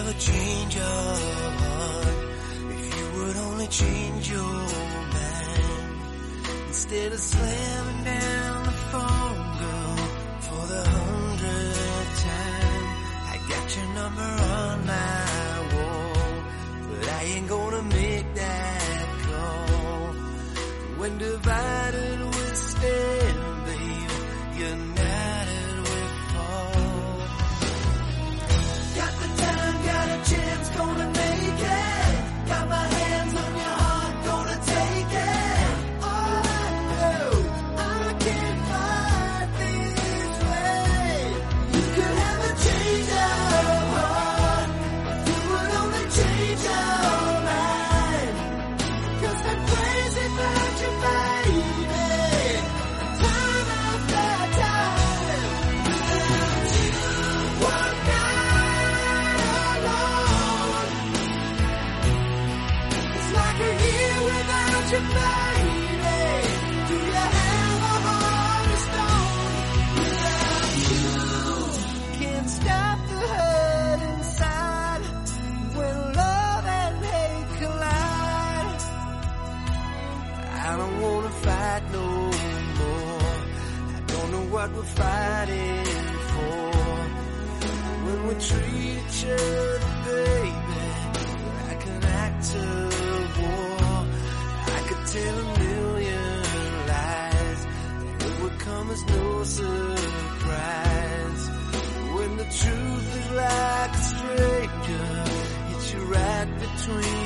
ever change your heart, if you would only change your mind, instead of slamming down the phone, girl, for the 100th time. I got your number on my wall, but I ain't gonna make that call. When divided we stand, baby, united we fall. Got the time, got a chance, gonna make it. Got my hands on your heart, gonna take it. All I know, I can't fight this way. You could have a change of heart, you would only change your mind. 'Cause I'm crazy about you, baby. Time after time. Without you, one night alone. It's like a year without you, baby. Do you have a heart of stone? Without you, can't stop the hurt inside. When love and hate collide, I don't wanna fight no more. I don't know what we're fighting for. When we treat each other, baby, like an act of war, I could tell a million lies, and it would come as no surprise. When the truth is like a stranger, hits you right between